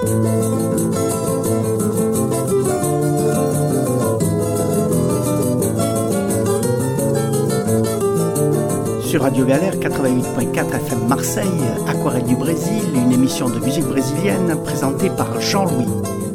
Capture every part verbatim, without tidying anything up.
Sur Radio Galère quatre-vingt-huit point quatre F M Marseille, Aquarelle du Brésil, une émission de musique brésilienne présentée par Jean-Louis.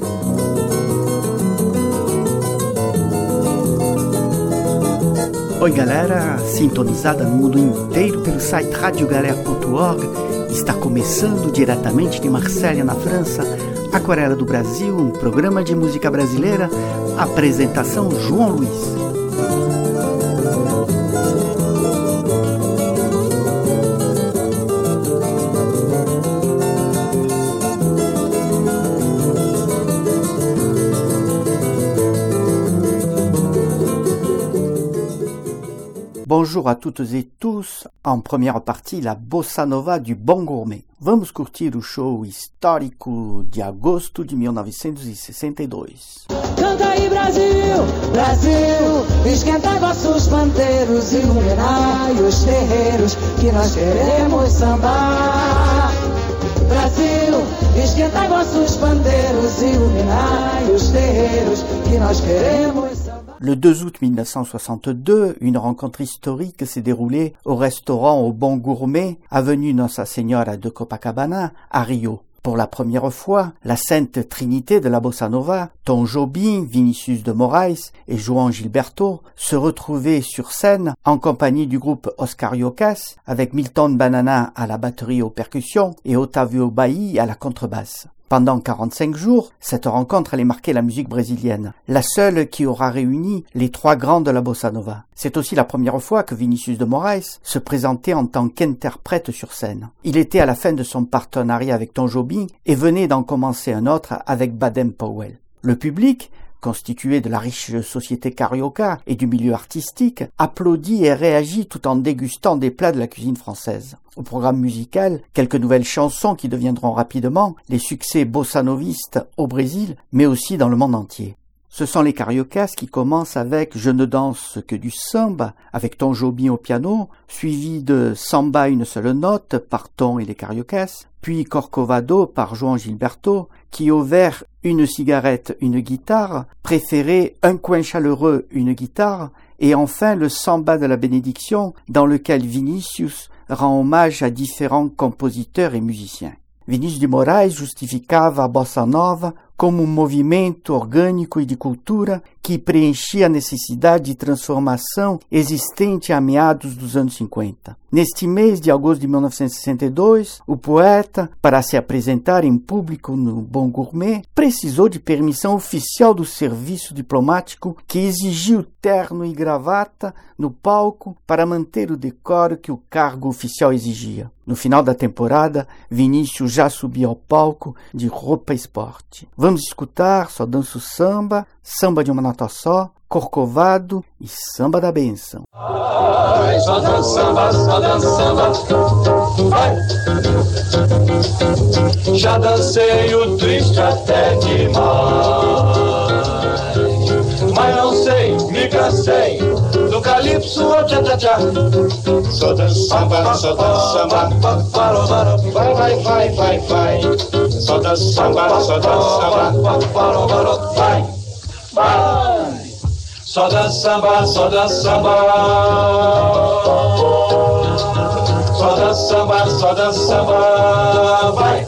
Oi galera, sintonizada no mundo inteiro pelo site radio galera ponto org, está começando diretamente de Marselha, na França, Aquarela do Brasil, um programa de música brasileira, apresentação João Luiz. Bonjour à toutes et tous, en première partie la Bossa Nova du Bom Gourmet. Vamos curtir o show histórico de agosto de mil novecentos e sessenta e dois. Canta aí Brasil, Brasil, esquentai vossos pandeiros, iluminai os terreiros, que nós queremos sambar. Brasil, esquentai vossos pandeiros, iluminai os terreiros, que nós queremos sambar. Le deux août mille neuf cent soixante-deux, une rencontre historique s'est déroulée au restaurant Au Bon Gourmet, avenue Nossa Senhora de Copacabana, à Rio. Pour la première fois, la Sainte Trinité de la Bossa Nova, Tom Jobim, Vinicius de Moraes et João Gilberto, se retrouvaient sur scène en compagnie du groupe Os Cariocas, avec Milton Banana à la batterie aux percussions et Otávio Bailly à la contrebasse. Pendant quarante-cinq jours, cette rencontre allait marquer la musique brésilienne, la seule qui aura réuni les trois grands de la bossa nova. C'est aussi la première fois que Vinicius de Moraes se présentait en tant qu'interprète sur scène. Il était à la fin de son partenariat avec Tom Jobim et venait d'en commencer un autre avec Baden Powell. Le public, constitué de la riche société carioca et du milieu artistique, applaudit et réagit tout en dégustant des plats de la cuisine française. Au programme musical, quelques nouvelles chansons qui deviendront rapidement les succès bossanovistes au Brésil, mais aussi dans le monde entier. Ce sont les Cariocas qui commencent avec « Je ne danse que du samba » avec Tom Jobim au piano, suivi de « Samba une seule note » par Tom et les Cariocas, puis Corcovado par João Gilberto, qui au vers « Une cigarette, une guitare » préférait « Un coin chaleureux, une guitare » et enfin le Samba de la bénédiction dans lequel Vinicius rend hommage à différents compositeurs et musiciens. Vinicius de Moraes justificava a bossa nova como um movimento orgânico e de cultura que preenchia a necessidade de transformação existente a meados dos anos cinquenta. Neste mês de agosto de mil novecentos e sessenta e dois, o poeta, para se apresentar em público no Bom Gourmet, precisou de permissão oficial do serviço diplomático que exigiu terno e gravata no palco para manter o decoro que o cargo oficial exigia. No final da temporada, Vinícius já subia ao palco de roupa esporte. Vamos escutar Só Danço Samba, Samba de uma Nota Só, Corcovado e Samba da Benção. Ai, só dança samba, só dança samba, vai. Já dancei o triste até demais, mas não sei, me cansei do calypso, oh, tchá, tchá, tchá. Só dança samba, só dança samba, vai, vai, vai, vai, vai. Só dança samba, só dança samba, vai, vai. Só dança samba, só dança samba, só dança samba, só dança samba, vai.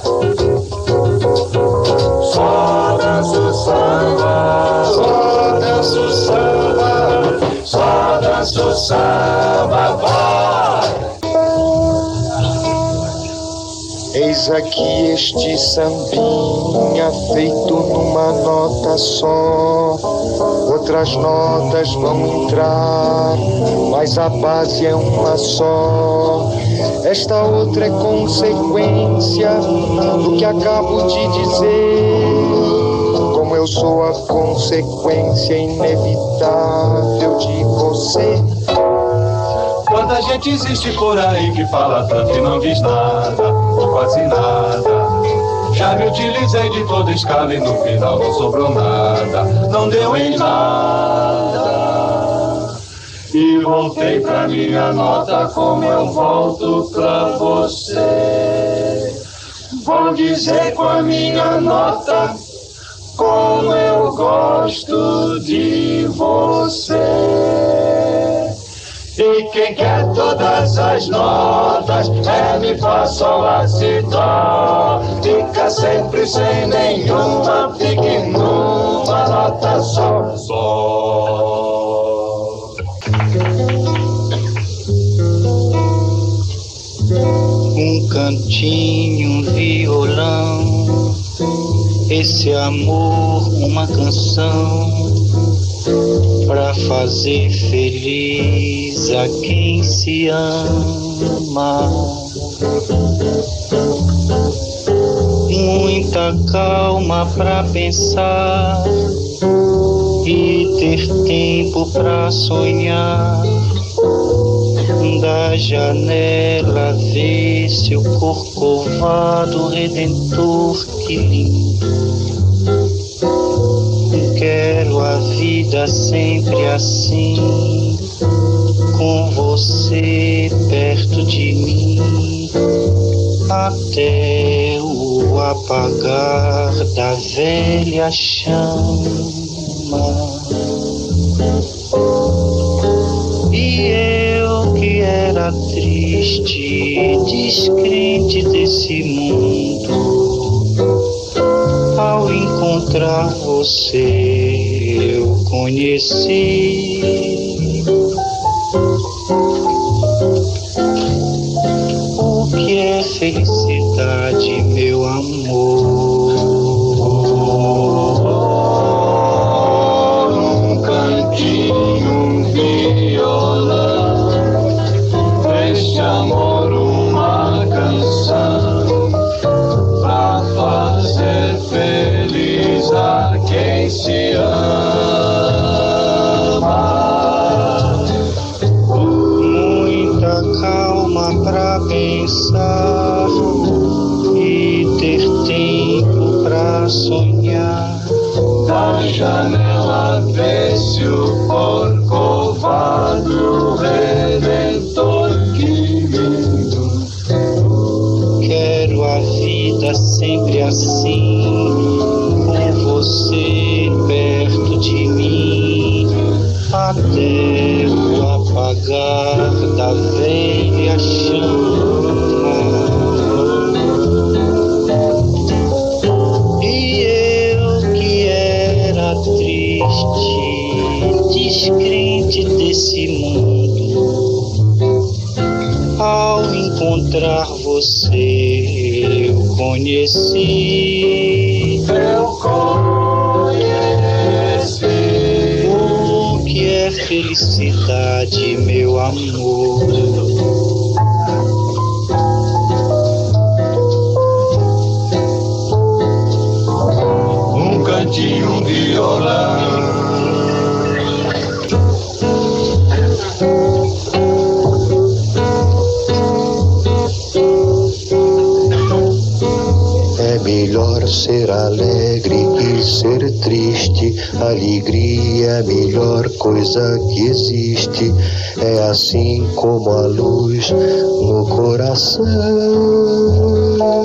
Só danço samba, só danço samba, só danço samba, vai. Eis aqui este sambinha feito numa nota só. Outras notas vão entrar, mas a base é uma só. Esta outra é consequência do que acabo de dizer. Como eu sou a consequência inevitável de você. Quanta gente existe por aí que fala tanto e não diz nada, ou quase nada. Já me utilizei de toda escala e no final não sobrou nada, não deu em nada. E voltei pra minha nota como eu volto pra você. vou dizer com a minha nota como eu gosto de você. E quem quer todas as notas é mi, fá, sol, lá, si, dó. Fica sempre sem nenhuma, fique numa nota só, só. Um cantinho, um violão, esse amor, uma canção pra fazer feliz a quem se ama. Muita calma pra pensar e ter tempo pra sonhar. Da janela vê seu corcovado redentor, que lindo. Quero a vida sempre assim, com você perto de mim, até o apagar da velha chama. E eu que era triste, descrente desse mundo, ao encontrar você eu conheci o que é felicidade, meu amor. Um cantinho, um violão, este amor uma canção pra fazer feliz a quem se ama. Muita calma pra pensar e ter tempo pra sonhar. Da janela vê-se o corcovado redentor, que lindo. Quero a vida sempre assim, com você perto de mim, até o apagar da velha chama. E eu que era triste, descrente desse mundo, ao encontrar você eu conheci, Eu conheci o que é felicidade, meu amor. um cantinho, um violão. É melhor ser alegre que ser triste. Alegria é a melhor coisa que existe. É assim como a luz no coração.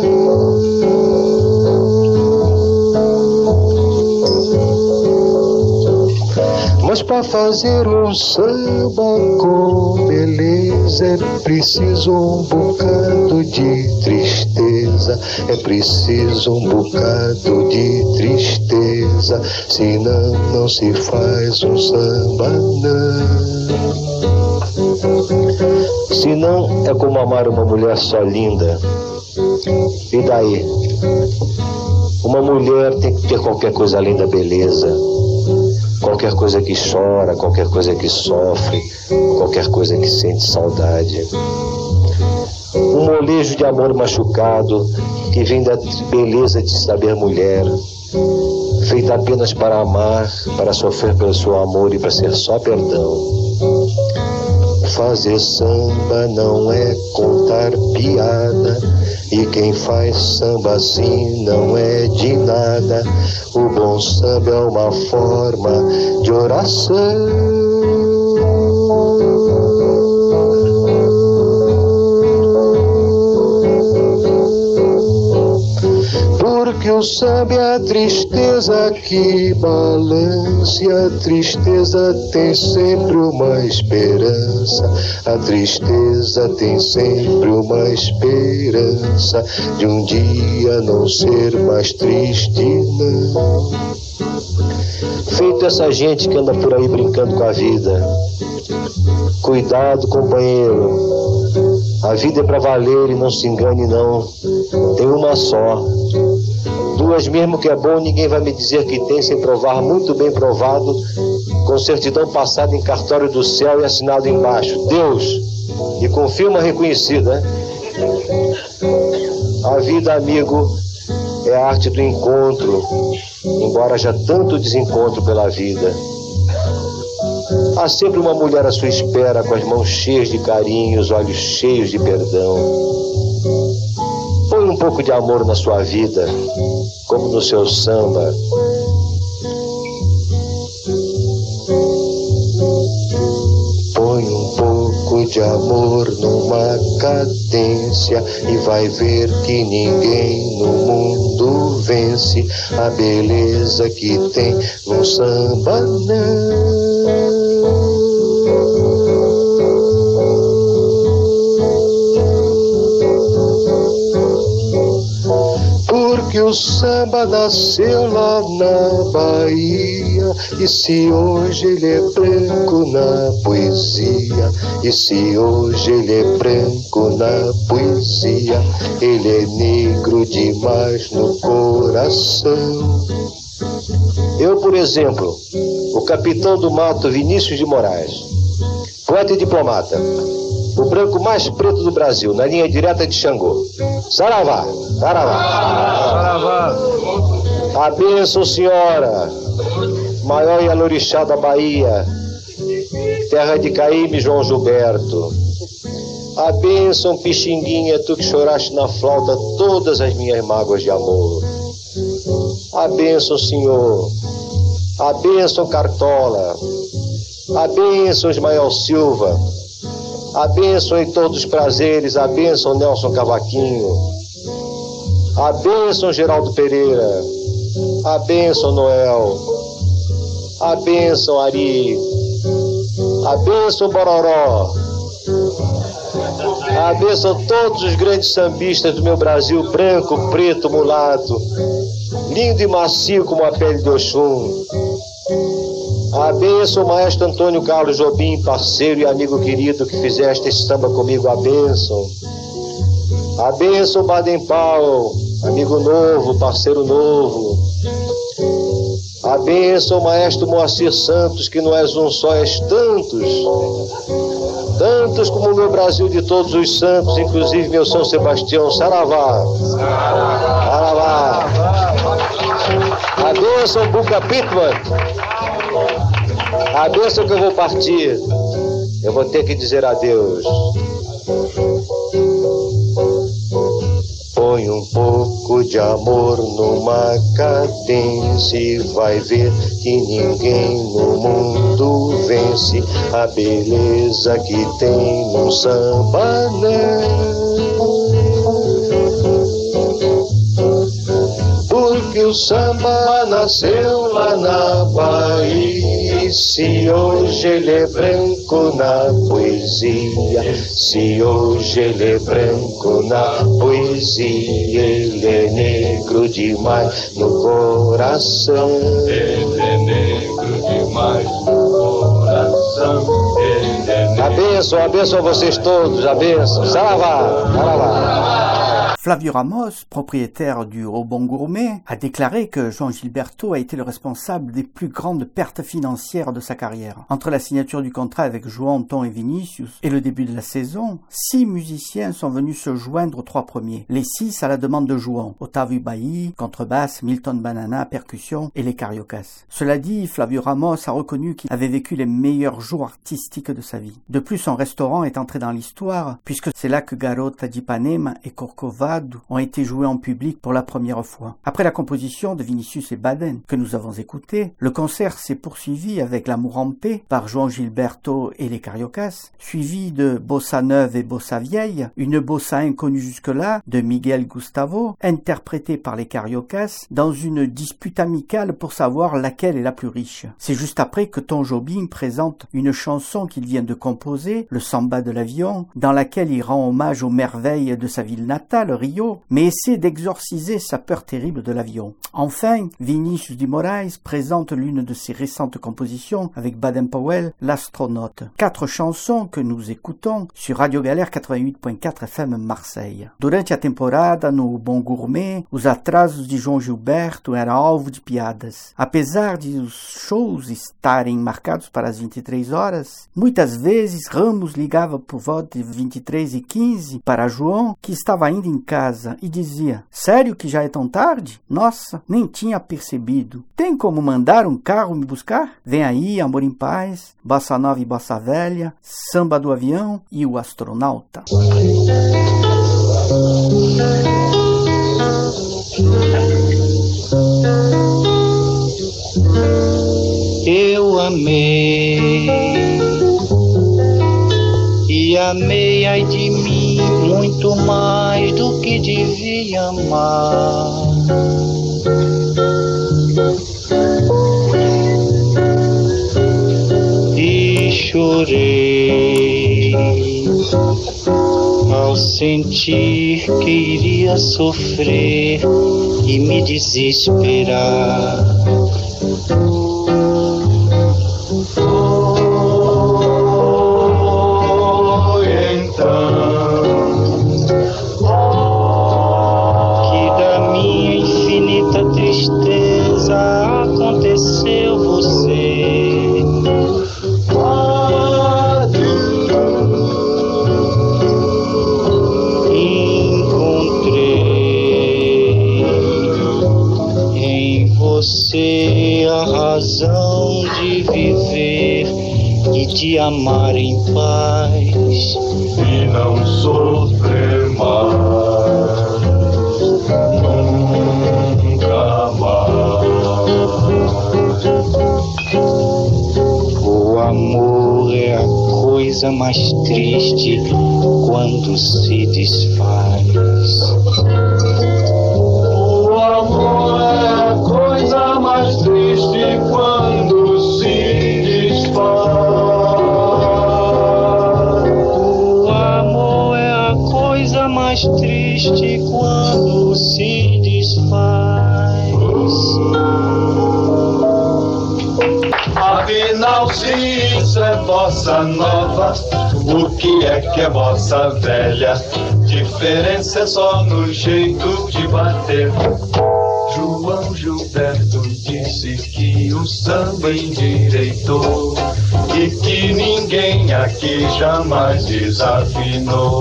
Mas para fazer um samba com beleza é preciso um bocado de tristeza, é preciso um bocado de tristeza, senão não se faz um samba não. Senão é como amar uma mulher só linda. E daí? Uma mulher tem que ter qualquer coisa além da beleza. Qualquer coisa que chora, qualquer coisa que sofre, qualquer coisa que sente saudade. Um molejo de amor machucado que vem da beleza de saber mulher, feita apenas para amar, para sofrer pelo seu amor e para ser só perdão. Fazer samba não é contar piada, e quem faz samba assim não é de nada. O bom samba é uma forma de oração. Porque o samba é a tristeza que balança, e a tristeza tem sempre uma esperança. A tristeza tem sempre uma esperança de um dia não ser mais triste, não. Feito essa gente que anda por aí brincando com a vida. Cuidado, companheiro. A vida é pra valer e não se engane, não. Tem uma só. Duas mesmo que é bom, ninguém vai me dizer que tem sem provar, muito bem provado, com certidão passada em cartório do céu e assinado embaixo. Deus. E com firma reconhecida. A vida, amigo, é a arte do encontro, embora haja tanto desencontro pela vida. Há sempre uma mulher à sua espera, com as mãos cheias de carinho, os olhos cheios de perdão. Põe um pouco de amor na sua vida, como no seu samba. Põe um pouco de amor numa cadência e vai ver que ninguém no mundo vence a beleza que tem no samba, não. Porque o samba nasceu lá na Bahia, e se hoje ele é branco na poesia, e se hoje ele é branco na poesia, ele é negro demais no coração. Eu, por exemplo, o capitão do mato Vinícius de Moraes, poeta e diplomata, o branco mais preto do Brasil, na linha direta de Xangô. Saravá, saravá, saravá. A bênção, senhora, maior Yalorixá da Bahia, terra de Caíme, João Gilberto. A bênção, Pixinguinha, tu que choraste na flauta todas as minhas mágoas de amor. A bênção, senhor. A bênção, Cartola. A bênção, Ismael Silva. A bênção em todos os prazeres, a bênção Nelson Cavaquinho, a bênção Geraldo Pereira, a bênção Noel, a bênção Ari, a bênção Bororó, a bênção todos os grandes sambistas do meu Brasil, branco, preto, mulato, lindo e macio como a pele de Oxum. A bênção, maestro Antônio Carlos Jobim, parceiro e amigo querido que fizeste esse samba comigo, a bênção. A bênção, Baden Powell, amigo novo, parceiro novo. A bênção, maestro Moacir Santos, que não és um só, és tantos. Tantos como o meu Brasil de todos os santos, inclusive meu São Sebastião, Saravá. Saravá. A bênção, Buca Pittman. A bênção que eu vou partir, eu vou ter que dizer adeus. Põe um pouco de amor numa cadência e vai ver que ninguém no mundo vence a beleza que tem num samba, não. Porque o samba nasceu lá na Bahia, e se hoje ele é branco na poesia, se hoje ele é branco na poesia, ele é negro demais no coração. Ele é negro demais no coração. Ele é negro. A bênção, a bênção a vocês todos, a bênção. Saravá, saravá. Flavio Ramos, propriétaire du Au Bon Gourmet, a déclaré que João Gilberto a été le responsable des plus grandes pertes financières de sa carrière. Entre la signature du contrat avec João, Tom et Vinicius et le début de la saison, six musiciens sont venus se joindre aux trois premiers. Les six à la demande de João: Otávio Bailly, contrebasse, Milton Banana, percussion et les Cariocas. Cela dit, Flavio Ramos a reconnu qu'il avait vécu les meilleurs jours artistiques de sa vie. De plus, son restaurant est entré dans l'histoire, puisque c'est là que Garota d'Ipanema et Corcovado Fado ont été joués en public pour la première fois. Après la composition de Vinicius et Baden que nous avons écoutée, le concert s'est poursuivi avec L'amour en paix par João Gilberto et les Cariocas, suivi de Bossa neuve et Bossa vieille, une bossa inconnue jusque-là de Miguel Gustavo, interprétée par les Cariocas dans une dispute amicale pour savoir laquelle est la plus riche. C'est juste après que Tom Jobim présente une chanson qu'il vient de composer, le Samba de l'avion, dans laquelle il rend hommage aux merveilles de sa ville natale, Rio, mais essaie d'exorciser sa peur terrible de l'avion. Enfin, Vinicius de Moraes présente l'une de ses récentes compositions avec Baden-Powell, L'astronaute. Quatre chansons que nous écoutons sur Radio Galère quatre-vingt-huit point quatre F M Marseille. Durante a temporada, no Bom Gourmet, os atrasos de João Gilberto eram alvo de piadas. Apesar de os shows estarem marcados para as vinte e três horas, muitas vezes Ramos ligava por volta de vinte e três e quinze para João, que estava ainda em casa, e dizia: "Sério que já é tão tarde? Nossa, nem tinha percebido. Tem como mandar um carro me buscar? Vem aí, Amor em Paz, Bossa Nova e Bossa Velha, Samba do Avião e O Astronauta." Eu amei e amei, ai de mim, muito mais do que devia amar. E chorei ao sentir que iria sofrer e me desesperar. De amar em paz e não sofrer mais, nunca mais. O amor é a coisa mais triste quando se desfaz. O amor é a coisa mais triste quando se desfaz. Mais triste quando se desfaz. Afinal, se isso é bossa nova, o que é que é bossa velha? Diferença é só no jeito de bater. João Gilberto disse que o samba endireitou e que ninguém aqui jamais desafinou.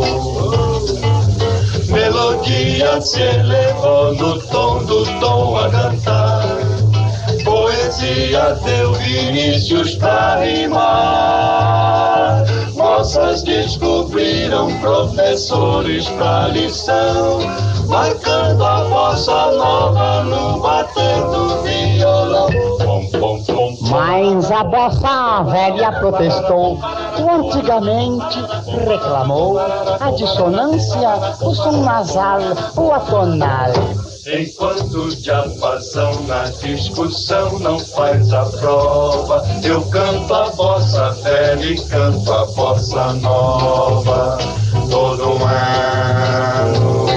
Melodia se elevou no tom do tom a cantar. Poesia deu Vinicius pra rimar. Moças descobriram professores pra lição, marcando a bossa nova no bater do violão. Pom, pom, pom, pom. Mas a bossa velha protestou, que antigamente reclamou a dissonância, o som nasal, o atonal. Enquanto o diapasão na discussão não faz a prova, eu canto a bossa velha e canto a bossa nova todo ano.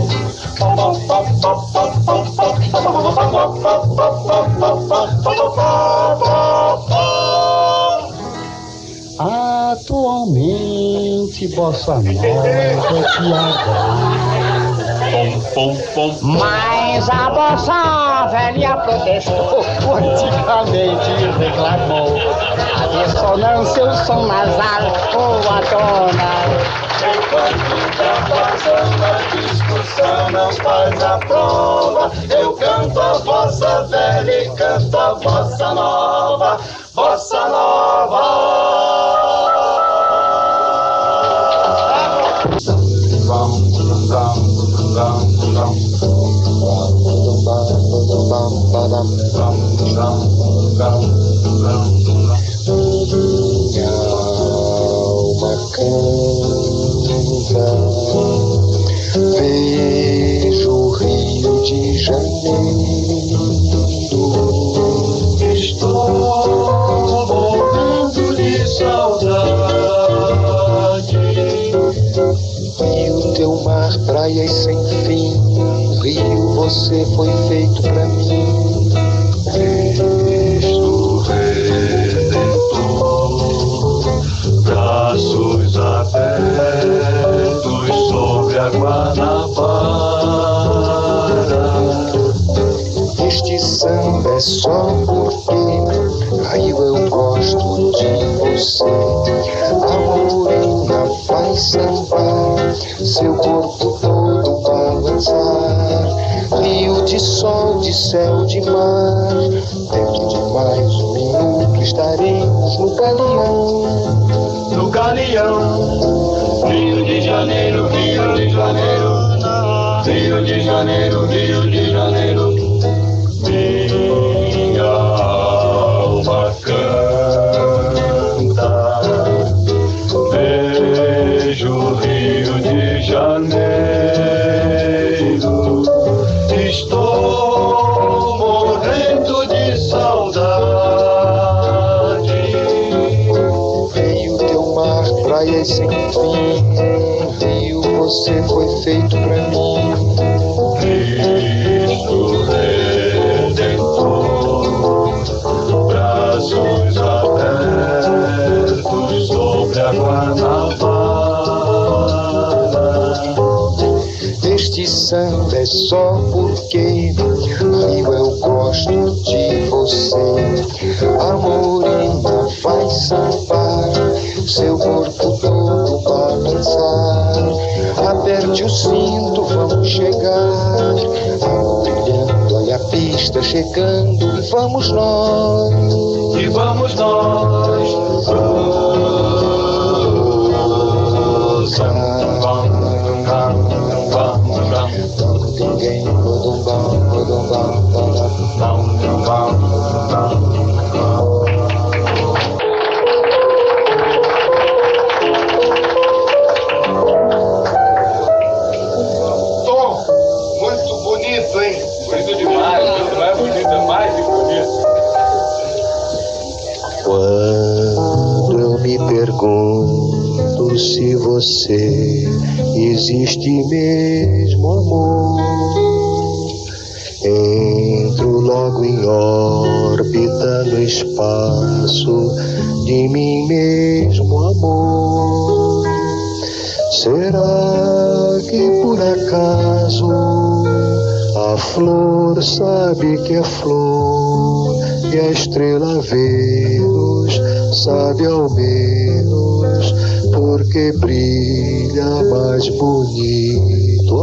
Atualmente bossa nova é piada. Pom, pom, pom. Mas a bossa velha protestou, antigamente reclamou a dissonância, o som nasal, o atonal. Enquanto o diapasão na discussão não faz a prova, eu canto a bossa velha e canto a bossa nova, bossa nova. Rum, rum, rum. Minha alma canta, vejo o Rio de Janeiro. Estou morrendo de saudade. E o teu mar, praias sem fim, Rio, você foi feito pra mim. Cristo Redentor, braços abertos sobre a Guanabara. Este samba é só porque, Rio, eu gosto de você. A morena vai sambar, seu corpo todo balançar. Rio de sol, de céu, de mar, dentro de mais um minuto estaremos no galeão. No galeão, Rio de Janeiro, Rio de Janeiro, Rio de Janeiro, Rio de Janeiro. Minha alma canta, vejo o Rio de Janeiro. Estou morrendo de saudade. Veio teu mar, praias sem fim, Rio, você foi feito pra mim. Cristo Redentor, braços abertos sobre a Guanabara. Este samba é só porque, Rio, eu gosto de você. A morena vai sambar, seu corpo todo balançar. Aperte o cinto, vamos chegar. A brilhando, olha a pista chegando. E vamos nós, E vamos nós, ninguém, bodumbam, bodumbam, Tom, muito bonito, hein? Bonito demais, não é bonito, é mais que bonito. Quando eu me pergunto se você existe mesmo, amor, entro logo em órbita no espaço de mim mesmo, amor. Será que por acaso a flor sabe que é flor e a estrela Vênus sabe ao menos porque brilha mais bonito,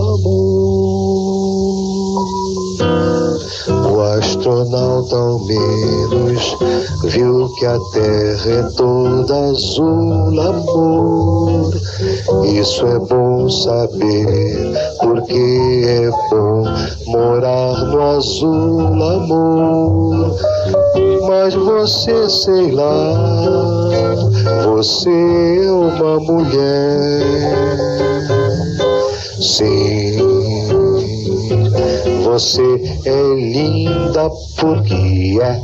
amor? O astronauta ao menos viu que a Terra é toda azul, amor. Isso é bom saber, porque é bom morar no azul, amor. Mas você, sei lá, você é uma mulher. Sim, você é linda porque é.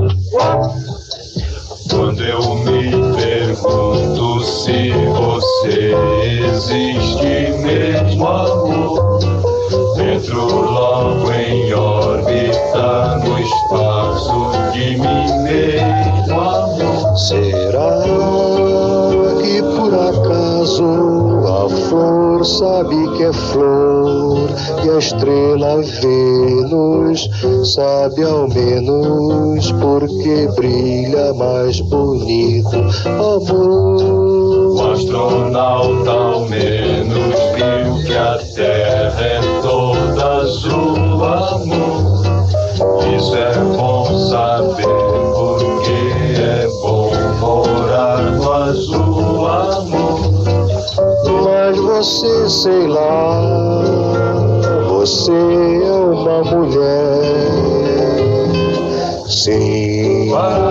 Quando eu me pergunto se você existe mesmo, amor, entro logo em órbita no espaço de mim mesmo, amor. Será que por acaso a flor sabe que é flor e a estrela Vênus sabe ao menos porque brilha mais bonito, amor? O astronauta ao menos viu que a Terra é toda azul, amor. Isso é bom saber, porque é bom morar no azul, amor. Mas você, sei lá, você é uma mulher. Sim,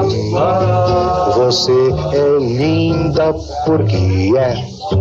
você é linda porque é.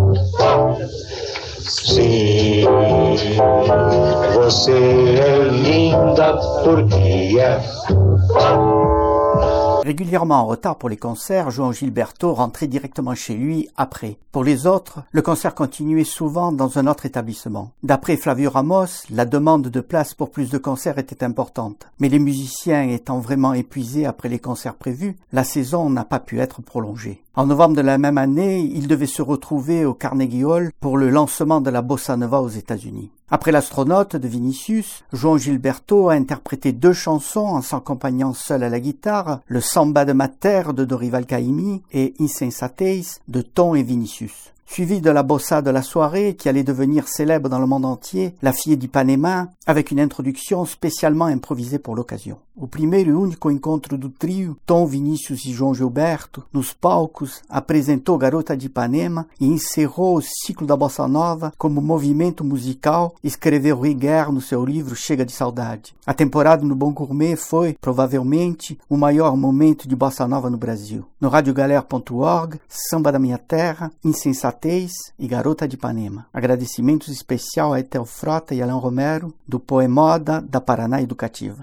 Sim, você é linda porque é. Régulièrement en retard pour les concerts, João Gilberto rentrait directement chez lui après. Pour les autres, le concert continuait souvent dans un autre établissement. D'après Flavio Ramos, la demande de place pour plus de concerts était importante. Mais les musiciens étant vraiment épuisés après les concerts prévus, la saison n'a pas pu être prolongée. En novembre de la même année, ils devaient se retrouver au Carnegie Hall pour le lancement de la Bossa Nova aux États-Unis. Après l'astronaute de Vinicius, João Gilberto a interprété deux chansons en s'accompagnant seul à la guitare, le Samba de Mater de Dorival Caymmi et Insensatez de Tom et Vinicius. Suivi de la bossa de la soirée qui allait devenir célèbre dans le monde entier, La Fille d'Ipanema, avec une introduction spécialement improvisée pour l'occasion. O primeiro e único encontro do trio, Tom, Vinícius e João Gilberto, nos palcos, apresentou Garota de Ipanema e encerrou o ciclo da Bossa Nova como movimento musical, escreveu Riguer no seu livro Chega de Saudade. A temporada no Bom Gourmet foi, provavelmente, o maior momento de Bossa Nova no Brasil. No radiogalera ponto org, Samba da Minha Terra, Insensatez e Garota de Ipanema. Agradecimentos especial a Etel Frota e Alain Romero, do Poemoda da Paraná Educativa.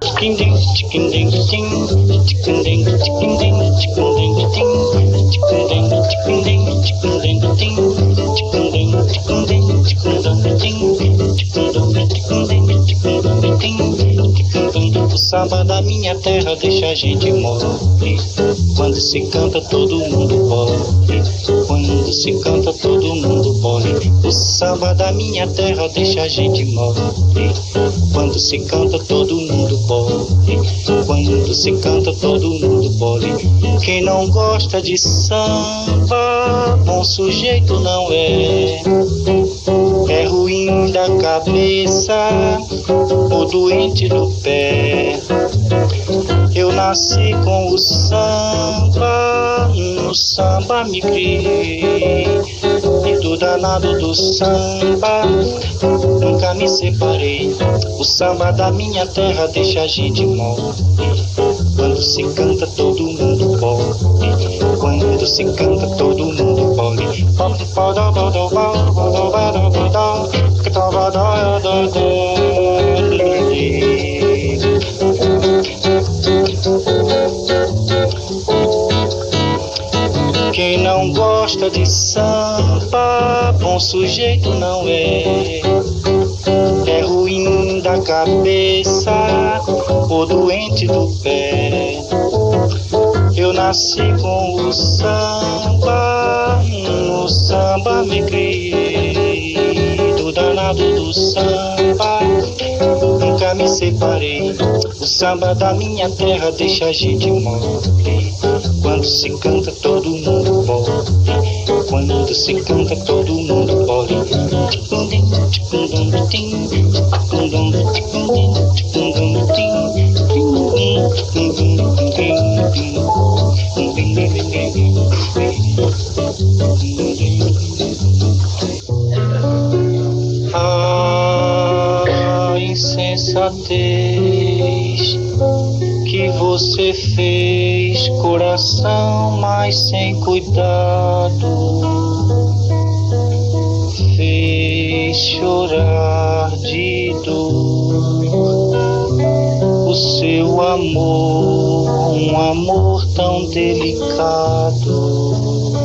O samba da minha terra deixa a gente mole. Quando se canta todo mundo pole. Quando se canta todo mundo pole. O samba da minha terra deixa a gente mole. Quando se canta todo mundo pole. Quando se canta todo mundo pole. Quem não gosta de samba, bom sujeito não é. É ruim da cabeça, o doente do pé. Eu nasci com o samba, no samba me criei. E do danado do samba, nunca me separei. O samba da minha terra deixa a gente mole. Quando se canta todo mundo pole. Quando se canta todo mundo pole. Quem não gosta de samba, bom sujeito não é. É ruim da cabeça, ou doente do pé. Eu nasci com o samba, no samba me criei. Do danado do samba, nunca me separei. O samba da minha terra deixa a gente mole. Quando se canta todo mundo pole. Quando se canta todo mundo pole. Ah, insensatez que você fez, coração, mas sem cuidado, fez chorar de dor o seu amor, um amor tão delicado.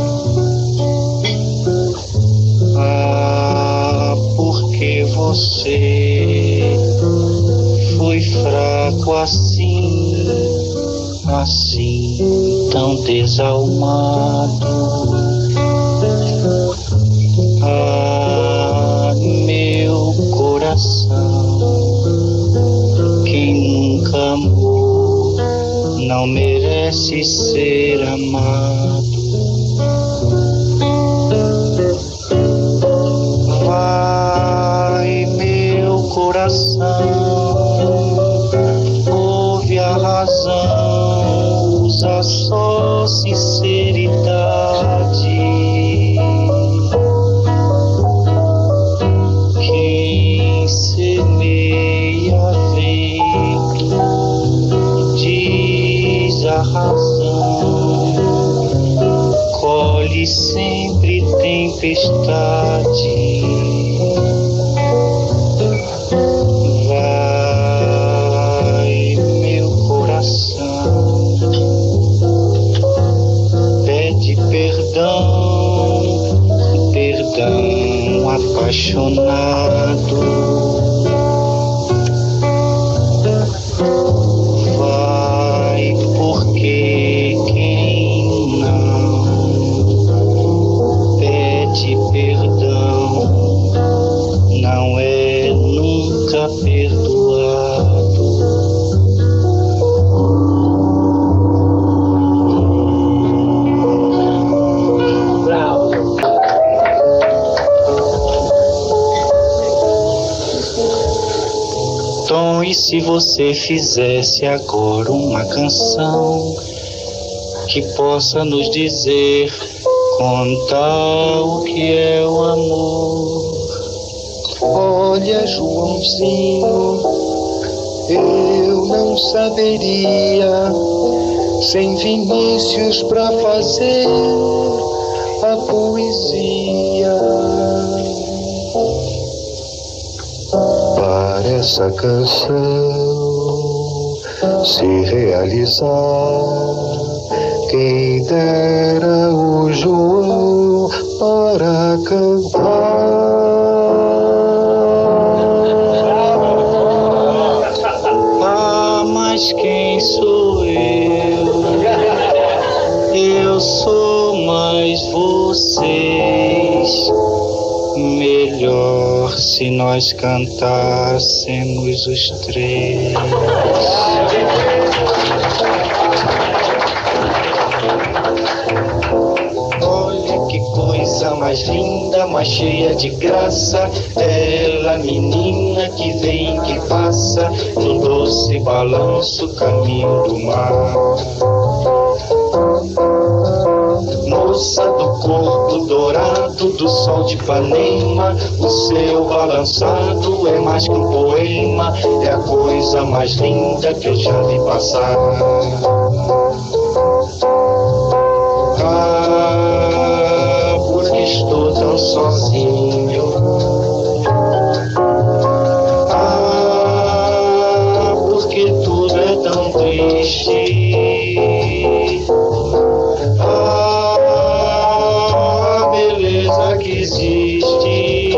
Ah, porque você foi fraco assim, assim, tão desalmado. Ah, meu coração, quem nunca amou não merece ser amado. Vai, meu coração, ouve a razão, usa só sinceridade. Quem semeia vento, dia a razão colhe sempre tempestade. Vai, meu coração, pede perdão, perdão apaixonado. Vai, porque quem não pede perdão não é nunca perdoado. Bravo. Tom, e se você fizesse agora uma canção que possa nos dizer, contar o que é o amor? Olha, Joãozinho, eu não saberia, sem Vinícius pra fazer a poesia. Para essa canção se realizar, quem dera o João para cantar. Ah, mas quem sou eu? Eu sou mais vocês. Melhor se nós cantássemos os três. Olha que coisa mais linda, mais cheia de graça, ela, menina que vem, que passa, no doce balanço, caminho do mar. Moça do corpo dourado do sol de Ipanema, o seu balançado é mais que um poema, é a coisa mais linda que eu já vi passar. Ah, porque estou tão sozinho. Ah, porque tudo é tão triste. Que existe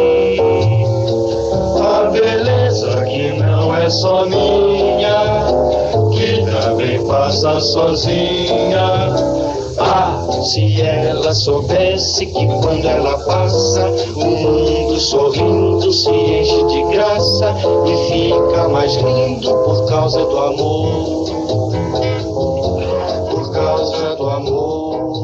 a beleza que não é só minha, que também passa sozinha. Ah, se ela soubesse que quando ela passa, o mundo sorrindo se enche de graça e fica mais lindo por causa do amor, por causa do amor.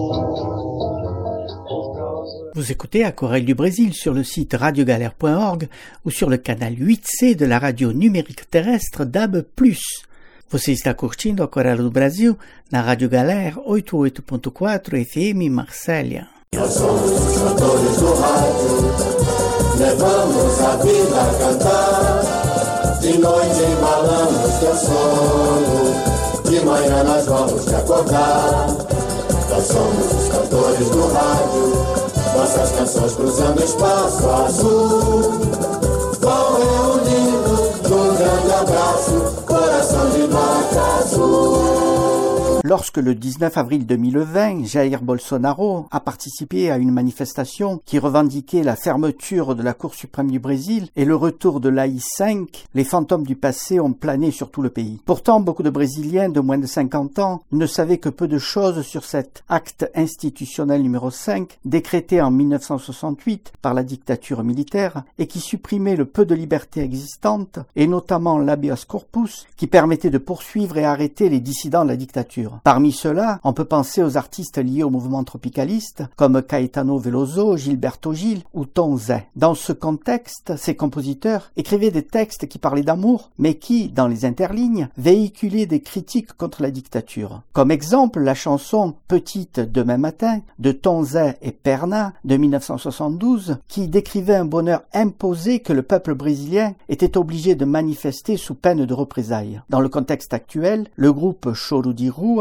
Vous écoutez Aquarelle du Brésil sur le site radio galère point org ou sur le canal huit C de la radio numérique terrestre D A B plus. Você está curtindo Aquarelle do Brasil na Rádio Galère oitenta e oito ponto quatro F M Marsella. Nós somos os cantores do rádio, levamos a vida a cantar. De noite embalamos teu sono, de manhã nós vamos te acordar. Nós somos os cantores do rádio, nossas canções cruzando espaço azul, vão reunindo num grande abraço, coração de nota azul. Lorsque le dix-neuf avril deux mille vingt, Jair Bolsonaro a participé à une manifestation qui revendiquait la fermeture de la Cour suprême du Brésil et le retour de l'A I cinq, les fantômes du passé ont plané sur tout le pays. Pourtant, beaucoup de Brésiliens de moins de cinquante ans ne savaient que peu de choses sur cet acte institutionnel numéro cinq, décrété en mille neuf cent soixante-huit par la dictature militaire et qui supprimait le peu de liberté existante, et notamment l'habeas corpus, qui permettait de poursuivre et arrêter les dissidents de la dictature. Parmi ceux-là, on peut penser aux artistes liés au mouvement tropicaliste, comme Caetano Veloso, Gilberto Gil ou Tom Zé. Dans ce contexte, ces compositeurs écrivaient des textes qui parlaient d'amour, mais qui, dans les interlignes, véhiculaient des critiques contre la dictature. Comme exemple, la chanson « Petite demain matin » de Tom Zé et Perna de mille neuf cent soixante-douze, qui décrivait un bonheur imposé que le peuple brésilien était obligé de manifester sous peine de représailles. Dans le contexte actuel, le groupe Choro de Rua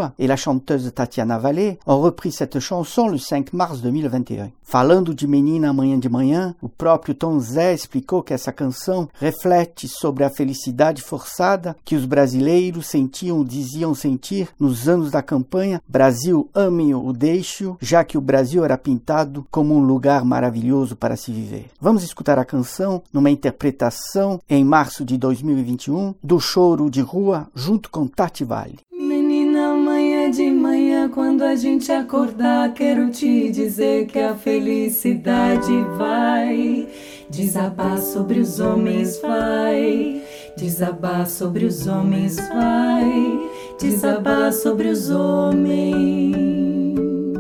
Rua et la chanteuse Tatiana Vallée ont repris cette chanson le cinq mars dois mil e vinte e um. Falando de Menina Amanhã de Manhã, o próprio Tom Zé explicou que essa canção reflete sobre a felicidade forçada que os brasileiros sentiam ou diziam sentir nos anos da campanha Brasil, ame-o ou deixe-o, já que o Brasil era pintado como um lugar maravilhoso para se viver. Vamos escutar a canção numa interpretação em março de dois mil e vinte e um do Choro de Rua junto com Tati Vale. Menina, amanhã de manhã, quando a gente acordar, quero te dizer que a felicidade vai desabar sobre os homens, vai desabar sobre os homens, vai desabar sobre os homens.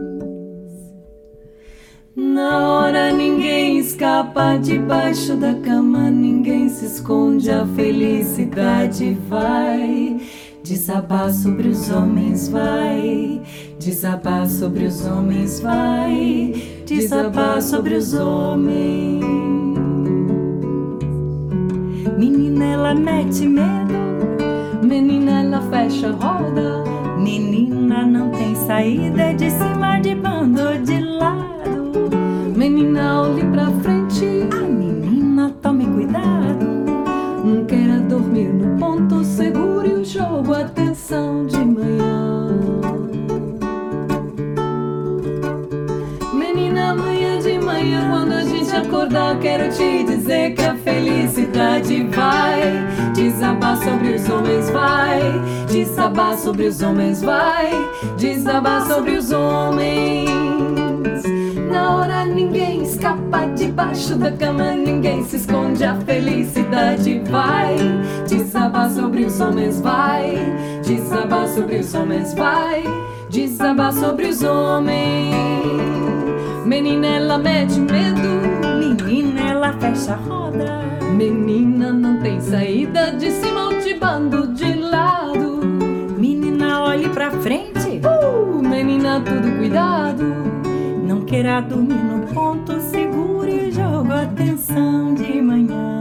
Na hora ninguém escapa, debaixo da cama ninguém se esconde, a felicidade vai desabar sobre os homens, vai desabar sobre os homens, vai desabar sobre os homens. Menina, ela mete medo, menina, ela fecha roda, menina, não tem saída, de cima, de bando, de lado. Menina, olhe pra frente, a menina, tome cuidado, não queira dormir no ponto, segure o jogo, atenção de manhã. Menina, amanhã de manhã, quando a gente acordar, quero te dizer que a felicidade vai desabar sobre os homens, vai desabar sobre os homens, vai desabar sobre os homens. Na hora ninguém escapa, debaixo da cama ninguém se esconde, a felicidade vai desabar sobre os homens, vai desabar sobre os homens, vai desabar sobre os homens. Menina, ela mete medo, menina, ela fecha a roda, menina, não tem saída, de cima ou de bando, de lado. Menina, olhe pra frente, uh, menina, tudo cuidado, não queira dormir no ponto, segure o jogo, atenção de manhã.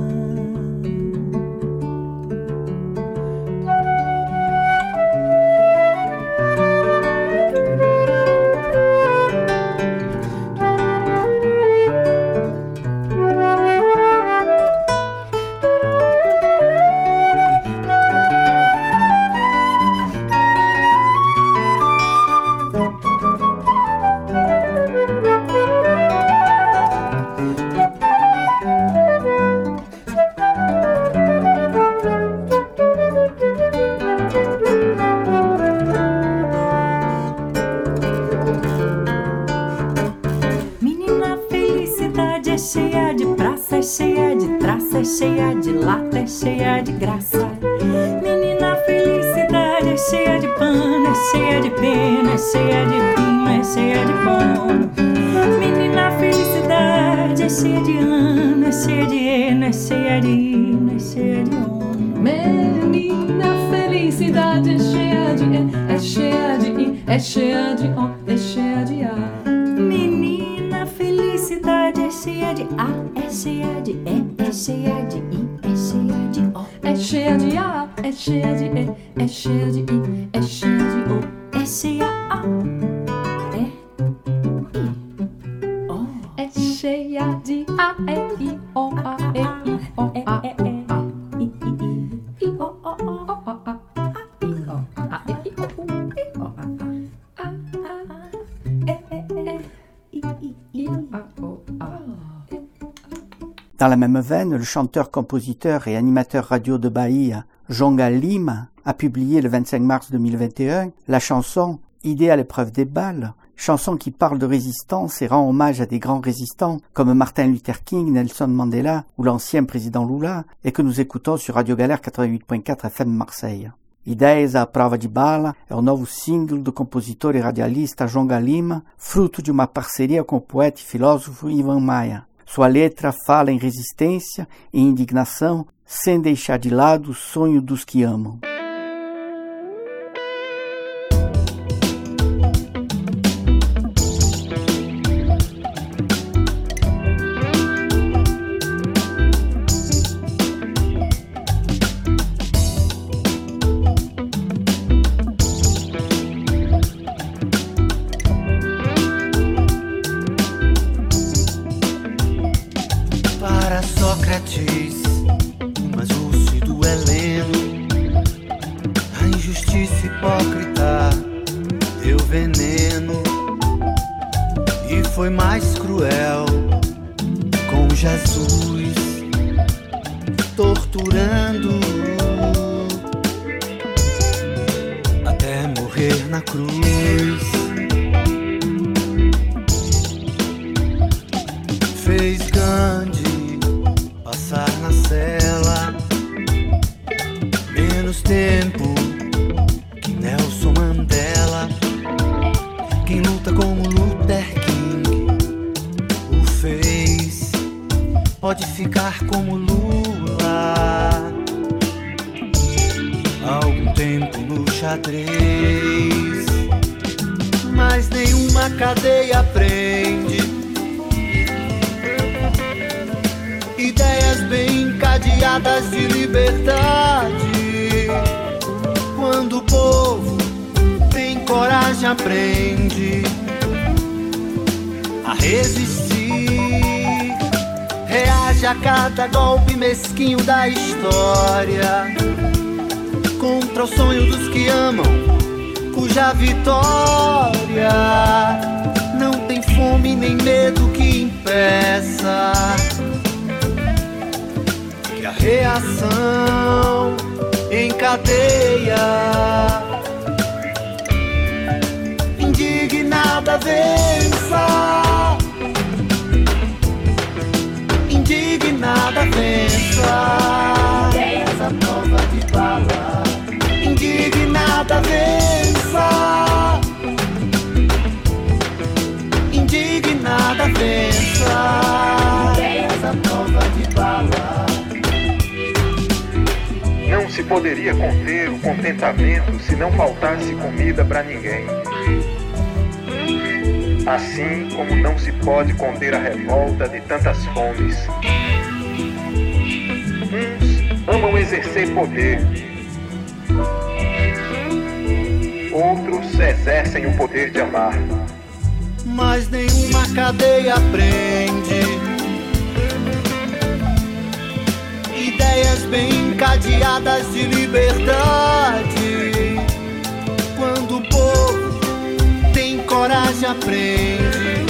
Cheia de lata, é cheia de graça. Menina, felicidade é cheia de pano, é cheia de pena, é cheia de vinho, é cheia de pano. Menina, felicidade é cheia de ano, é cheia de eno, é cheia de hino, é cheia de ono. Menina, felicidade é cheia de e, é cheia de i, é cheia de o, é cheia de a. Menina, felicidade é cheia de a, é cheia de e, é cheia de i, é cheia de o, é cheia de a, é cheia de e, é cheia de i, é cheia de o, é cheia a, é i, o, é cheia de a, é i, o, a, é i, o, a, é e, a, i, i, i, o, o, o, o, a, a, i, o, a, e, i, o, u, i, o, a, a, a, e, e, e, i, i, i, a, o, a. Dans la même veine, le chanteur, compositeur et animateur radio de Bahia, Jonga Lima, a publié le vingt-cinq mars deux mille vingt et un la chanson « Idée à l'épreuve des balles », chanson qui parle de résistance et rend hommage à des grands résistants comme Martin Luther King, Nelson Mandela ou l'ancien président Lula, et que nous écoutons sur Radio Galère quatre-vingt-huit point quatre F M Marseille. Ideias à prova de bala é o novo single do compositor e radialista Jonga Lima, fruto de uma parceria com o poeta e filósofo Ivan Maia. Sua letra fala em resistência e indignação, sem deixar de lado o sonho dos que amam. hipócrita deu veneno e foi mais cruel com Jesus, torturando até morrer na cruz. Fez Gandhi passar na cela menos tempo que Nelson Mandela. Quem luta como Luther King o fez, pode ficar como Lula algum tempo no xadrez, mas nenhuma cadeia prende ideias bem encadeadas de liberdade. Quando o povo tem coragem, aprende a resistir, reage a cada golpe mesquinho da história, contra o sonho dos que amam, cuja vitória não tem fome nem medo que impeça que a reação em cadeia indignada vença, indignada vença, ideias à prova de bala, indignada vença, indignada vença, ideias à prova de bala. Não se poderia conter o contentamento se não faltasse comida para ninguém. Assim como não se pode conter a revolta de tantas fomes. Uns amam exercer poder, outros exercem o poder de amar. Mas nenhuma cadeia prende ideias bem encadeadas de liberdade. Quando o povo tem coragem, aprende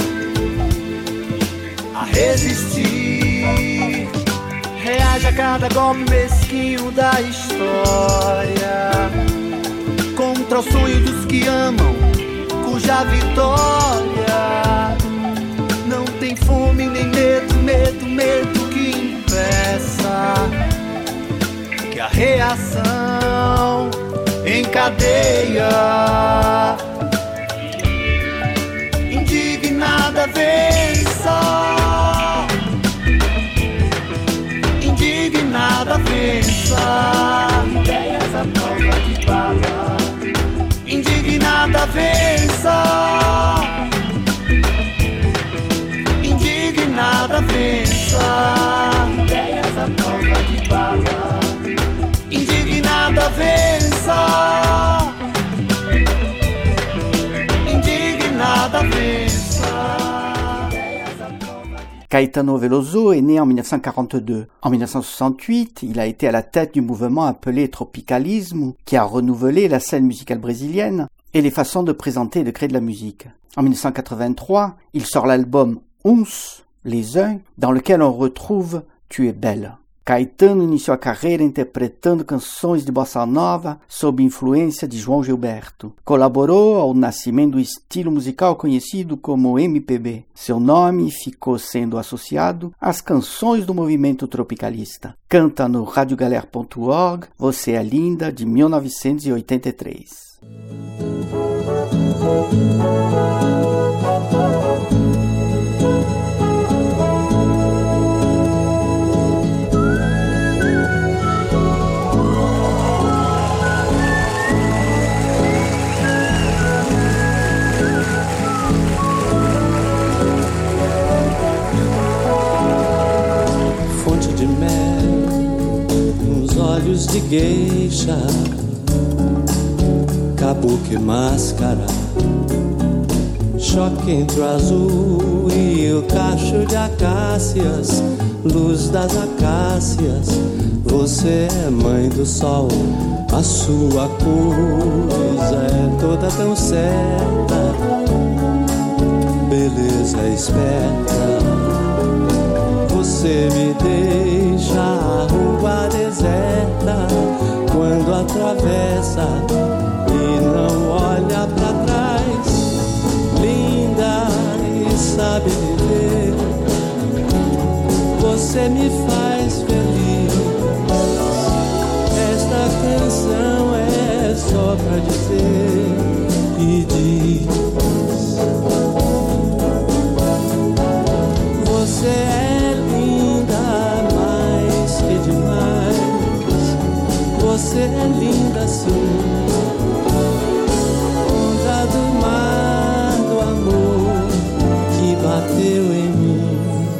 a resistir, reage a cada golpe mesquinho da história, contra o sonho dos que amam, cuja vitória não tem fome nem medo, medo, medo que impeça que a reação em cadeia indignada vença, indignada vença, ideias à prova de bala, indignada vença, indignada vença, ideias à prova de bala, indignada vença, indignada vença. Caetano Veloso est né en mille neuf cent quarante-deux. En mille neuf cent soixante-huit, il a été à la tête du mouvement appelé Tropicalisme, qui a renouvelé la scène musicale brésilienne et les façons de présenter et de créer de la musique. En mille neuf cent quatre-vingt-trois, il sort l'album Uns, les uns, dans lequel on retrouve Tu es belle. Caetano iniciou a carreira interpretando canções de bossa nova sob influência de João Gilberto. Colaborou ao nascimento do estilo musical conhecido como M P B. Seu nome ficou sendo associado às canções do movimento tropicalista. Canta no radio galère ponto org, Você é Linda, de mil novecentos e oitenta e três. Olhos de geisha, kabuki máscara, choque entre o azul e o cacho de acácias, luz das acácias. Você é mãe do sol, A sua coisa é toda tão certa, beleza esperta. Você me deixa a rua deserta quando atravessa e não olha pra trás. Linda e sabe viver, você me faz feliz. Esta canção é só pra dizer e diz: você é linda mais que demais. Você é linda sim, onda do mar do amor que bateu em mim.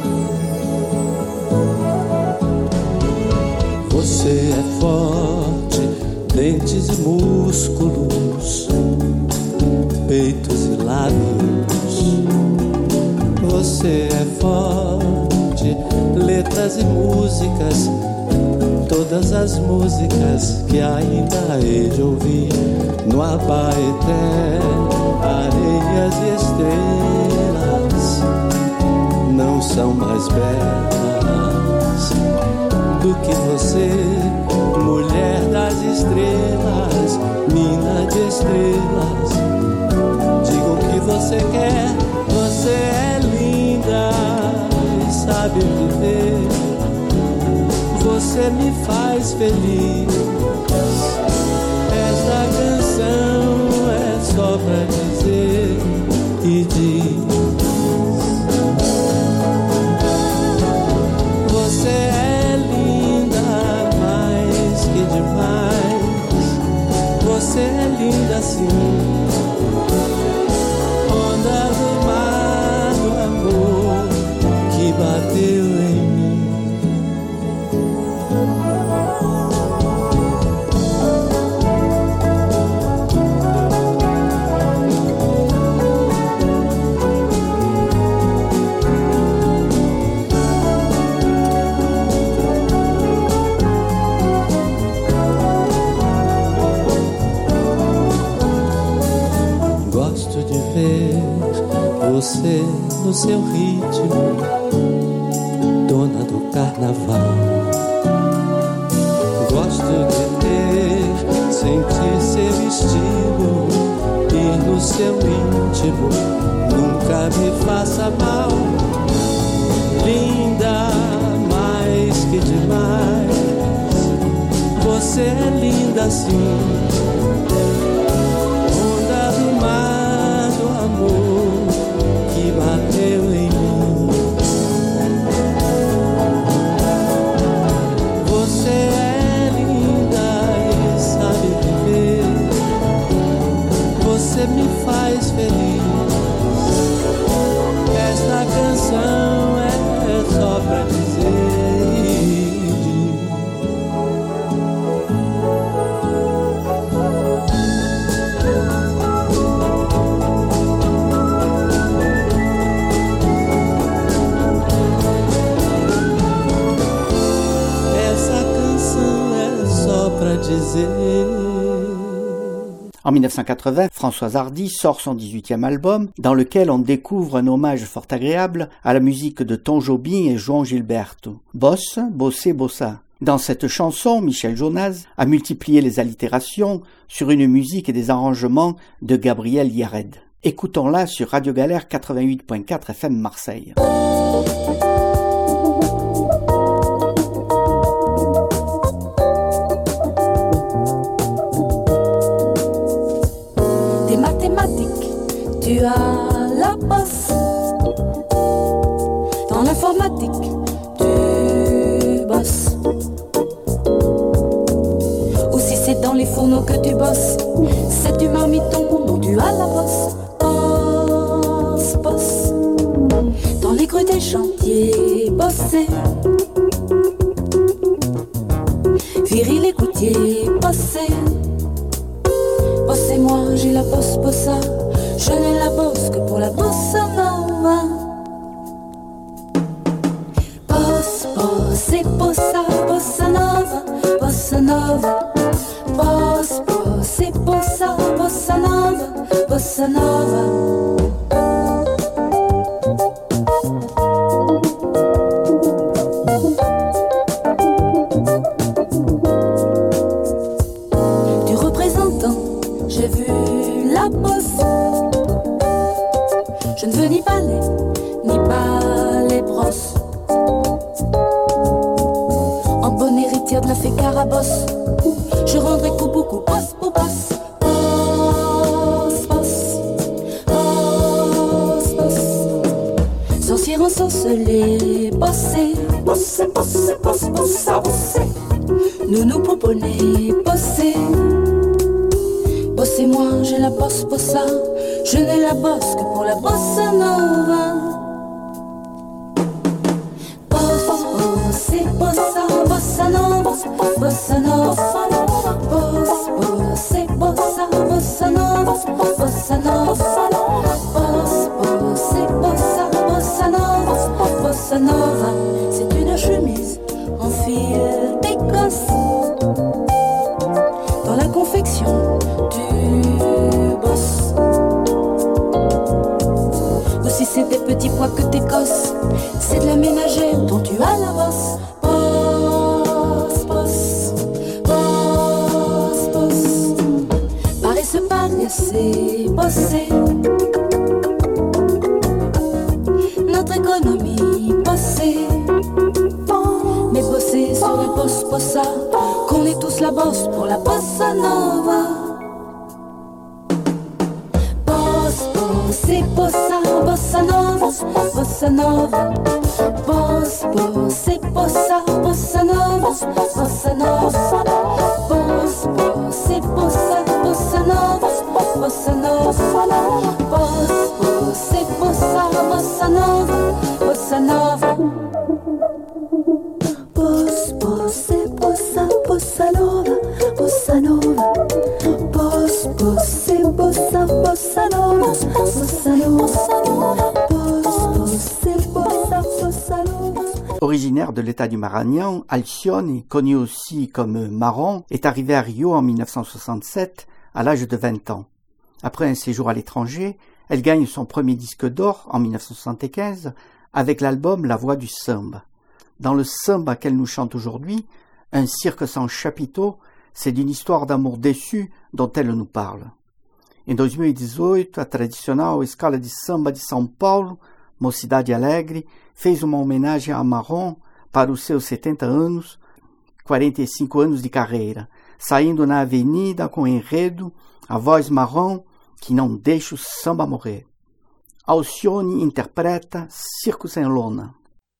Você é forte, dentes e músculos, peitos e lábios. Você é forte, letras e músicas, todas as músicas que ainda hei de ouvir. No Abaeté, areias e estrelas não são mais belas do que você, mulher das estrelas, mina de estrelas. Diga o que você quer, você é linda e sabe viver. Você me faz feliz. Esta canção é só pra dizer e diz: você é linda mais que demais. Você é linda sim, onda do mar do amor que bateu em mim. Gosto de ver você no seu ritmo, dona do carnaval. Gosto de ter, sentir seu estilo, ir no seu íntimo, nunca me faça mal. Linda mais que demais, você é linda sim, onda do mar do amor que bateu em mim. Você é linda e sabe viver, você me faz feliz. Esta canção é só pra dizer: En mille neuf cent quatre-vingts, Françoise Hardy sort son dix-huitième album, dans lequel on découvre un hommage fort agréable à la musique de Tom Jobim et João Gilberto. Boss, bossé, bossa. Dans cette chanson, Michel Jonas a multiplié les allitérations sur une musique et des arrangements de Gabriel Yared. Écoutons-la sur Radio Galère quatre-vingt-huit point quatre F M Marseille. Tu as la bosse. Dans l'informatique, tu bosses. Ou si c'est dans les fourneaux que tu bosses, c'est du marmiton dont tu as la bosse. Bosse, bosse. Dans les grues des chantiers, bosser. Viril et gouttier, bosser. Bossez-moi, j'ai la bosse, bossa. Je n'ai la bosse que pour la bossa nova. Boss, boss et bossa, bossa nova, bossa nova. Boss, bossa nova. Du représentant, j'ai vu la bosse. Je ne veux ni balai, ni balai brosse. En bonne héritière de la fée Carabosse, je rendrai coup pour coup, bosse pour bosse. Bosse, bosse, bosse, bosse. Sorcière ensorcelée, bossée, bossée, bossée, bosse, bosse, à bosser. Nous nous pomponner, bosser. Bossez-moi, j'ai la bosse, bossa. Je n'ai la bosse que pour la bossa nova. Bosse, bosse, bossa, bossa nova, bossa nova. Bosse, bosse, bossa, bossa nova, bossa nova. Bosse, bosse, bossa, bossa nova, bossa nova. C'est une chemise en fil d'Écosse dans la confection du boss. Ou si c'est des petits pois que t'écosses, c'est de la ménagère dont tu as la bosse. Boss, boss, boss, boss. Paresse, paresser, bosser. Notre économie, bosser. Mais bosser sur la bosse, bossa. Qu'on est tous la bosse pour la bossa nova. Bosse, bossa, bossa nova, bossa nova. Bosse, bosse, bossa, bossa nova, bossa nova. Bosse, bosse, bossa, bossa nova, bossa nova. Bosse, bosse, bossa, bossa nova, bossa nova. Bosse, bosse, bossa, bossa nova, bossa nova. Bosse, bosse, bossa, bossa nova, bossa nova. Bosse, bosse, bossa, bossa nova. Originaire de l'état du Maranhão, Alcione, connu aussi comme Marron, est arrivé à Rio en mille neuf cent soixante-sept à l'âge de vingt ans. Après un séjour à l'étranger, elle gagne son premier disque d'or en mille neuf cent soixante-quinze avec l'album La Voix du Samba. Dans le samba qu'elle nous chante aujourd'hui, Un cirque sans chapiteau, c'est d'une histoire d'amour déçu dont elle nous parle. Em dois mil e dezoito, a tradicional Escola de Samba de São Paulo, Mocidade Alegre, fez uma homenagem a Marron para os seus setenta anos, quarenta e cinco anos de carreira, saindo na avenida com enredo A Voz Marrom que não deixa o samba morrer. Alcione interpreta Circo Sem Lona.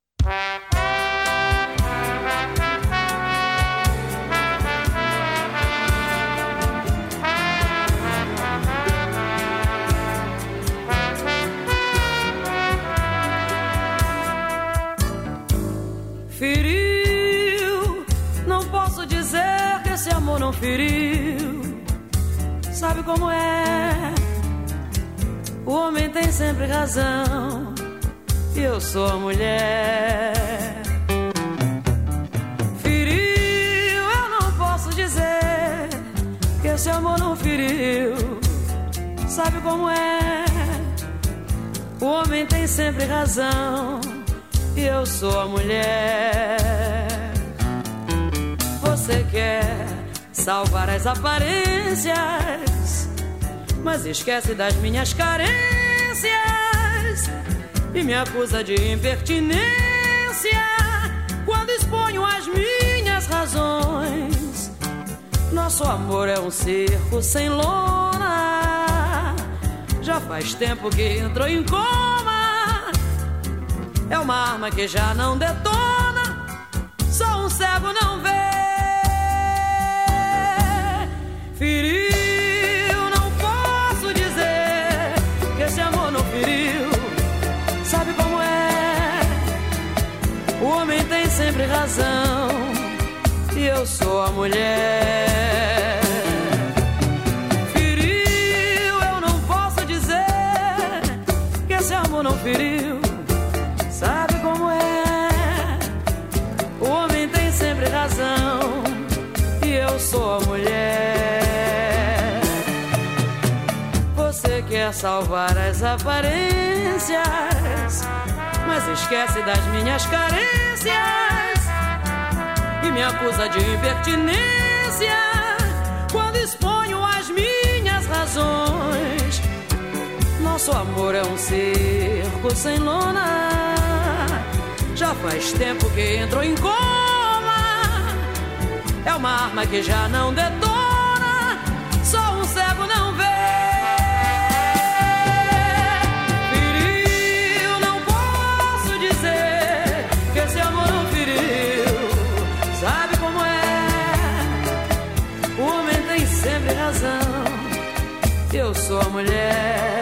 Feriu, não posso dizer que esse amor não feriu. Sabe como é? O homem tem sempre razão e eu sou a mulher. Feriu, eu não posso dizer que esse amor não feriu. Sabe como é? O homem tem sempre razão e eu sou a mulher. Você quer salvar as aparências, mas esquece das minhas carências e me acusa de impertinência quando exponho as minhas razões. Nosso amor é um circo sem lona, já faz tempo que entrou em coma. É uma arma que já não detona, só um cego não vê. Feriu, não posso dizer que esse amor não feriu. Sabe como é? O homem tem sempre razão e eu sou a mulher. Feriu, eu não posso dizer que esse amor não feriu. Sabe como é? O homem tem sempre razão e eu sou a mulher. Você quer salvar as aparências, mas esquece das minhas carências e me acusa de impertinência quando exponho as minhas razões. Nosso amor é um circo sem lona, já faz tempo que entrou em coma. É uma arma que já não detona, só um cego não vê. Feriu, não posso dizer que esse amor não feriu. Sabe como é? O homem tem sempre razão. Eu sou a mulher.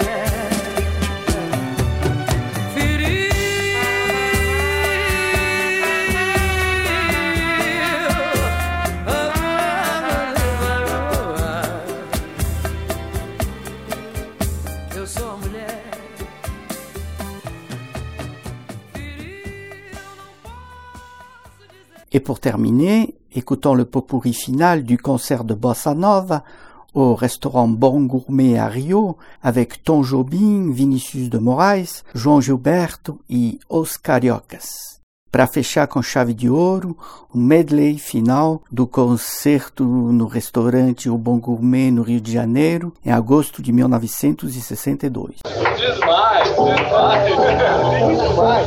Et pour terminer, écoutons le pot-pourri final du concert de Bossa Nova au restaurant Bon Gourmet à Rio avec Tom Jobim, Vinícius de Moraes, João Gilberto e Os Cariocas. Para fechar com chave de ouro, o medley final do concerto no restaurante O Bon Gourmet no Rio de Janeiro em agosto de mil novecentos e sessenta e dois. Demais, demais, demais.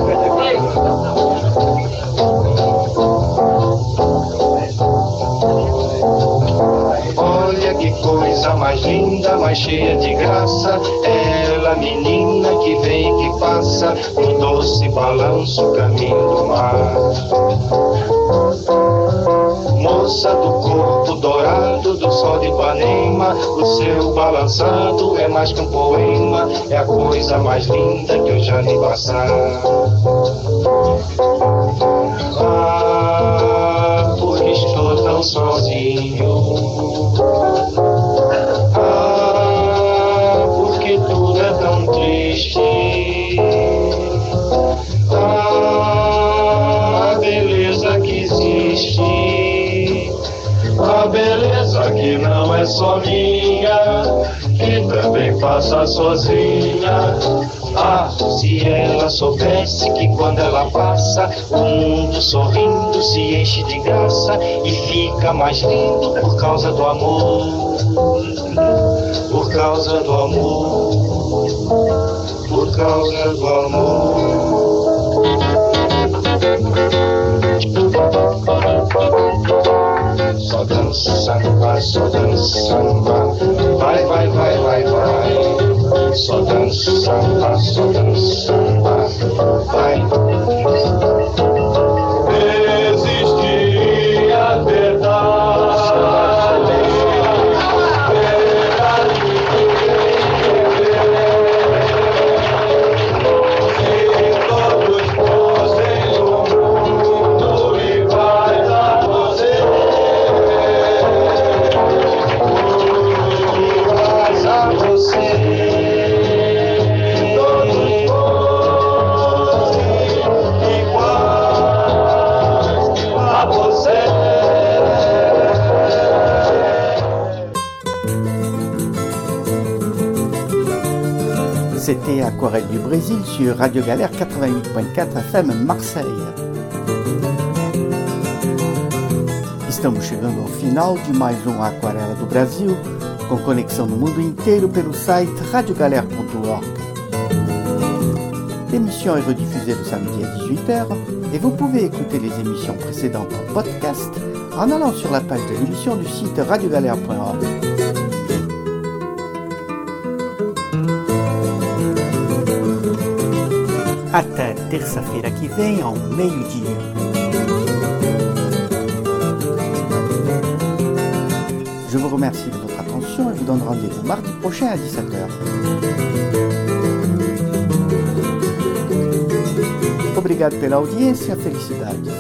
Olha que coisa mais linda, mais cheia de graça. Ela, menina que vem e que passa no doce balanço, caminho do mar. Moça do corpo dourado do sol de Ipanema, o seu balançado é mais que um poema, é a coisa mais linda que eu já vi passar. Ah, porque estou tão sozinho. Ah, porque tudo é tão triste. Ah, a beleza que existe, a beleza que não é só minha, que também passa sozinha. Ah, se ela soubesse que quando ela passa, o mundo sorrindo se enche de graça e fica mais lindo por causa do amor, por causa do amor, por causa do amor. Só dança, samba, só dança, samba, vai, vai, vai, vai, vai. Só dança, samba, só dança, samba, vai. Existe a verdade, verdade que todos possuem o mundo e vai dar você. Mas a você C'était Aquarelle du Brésil sur Radio Galère quatre-vingt-huit point quatre F M Marseille. Estamos chegando ao final de mais um Aquarela do Brasil, com conexão no mundo inteiro pelo site radio galère ponto org. L'émission est rediffusée le samedi à dix-huit heures et vous pouvez écouter les émissions précédentes en podcast en allant sur la page de l'émission du site radio galère point org. Até terça-feira que vem, ao meio-dia. Je vous remercie de votre attention et vous donne rendez-vous mardi prochain à dix-sept heures. Obrigado pela audiência, felicidades.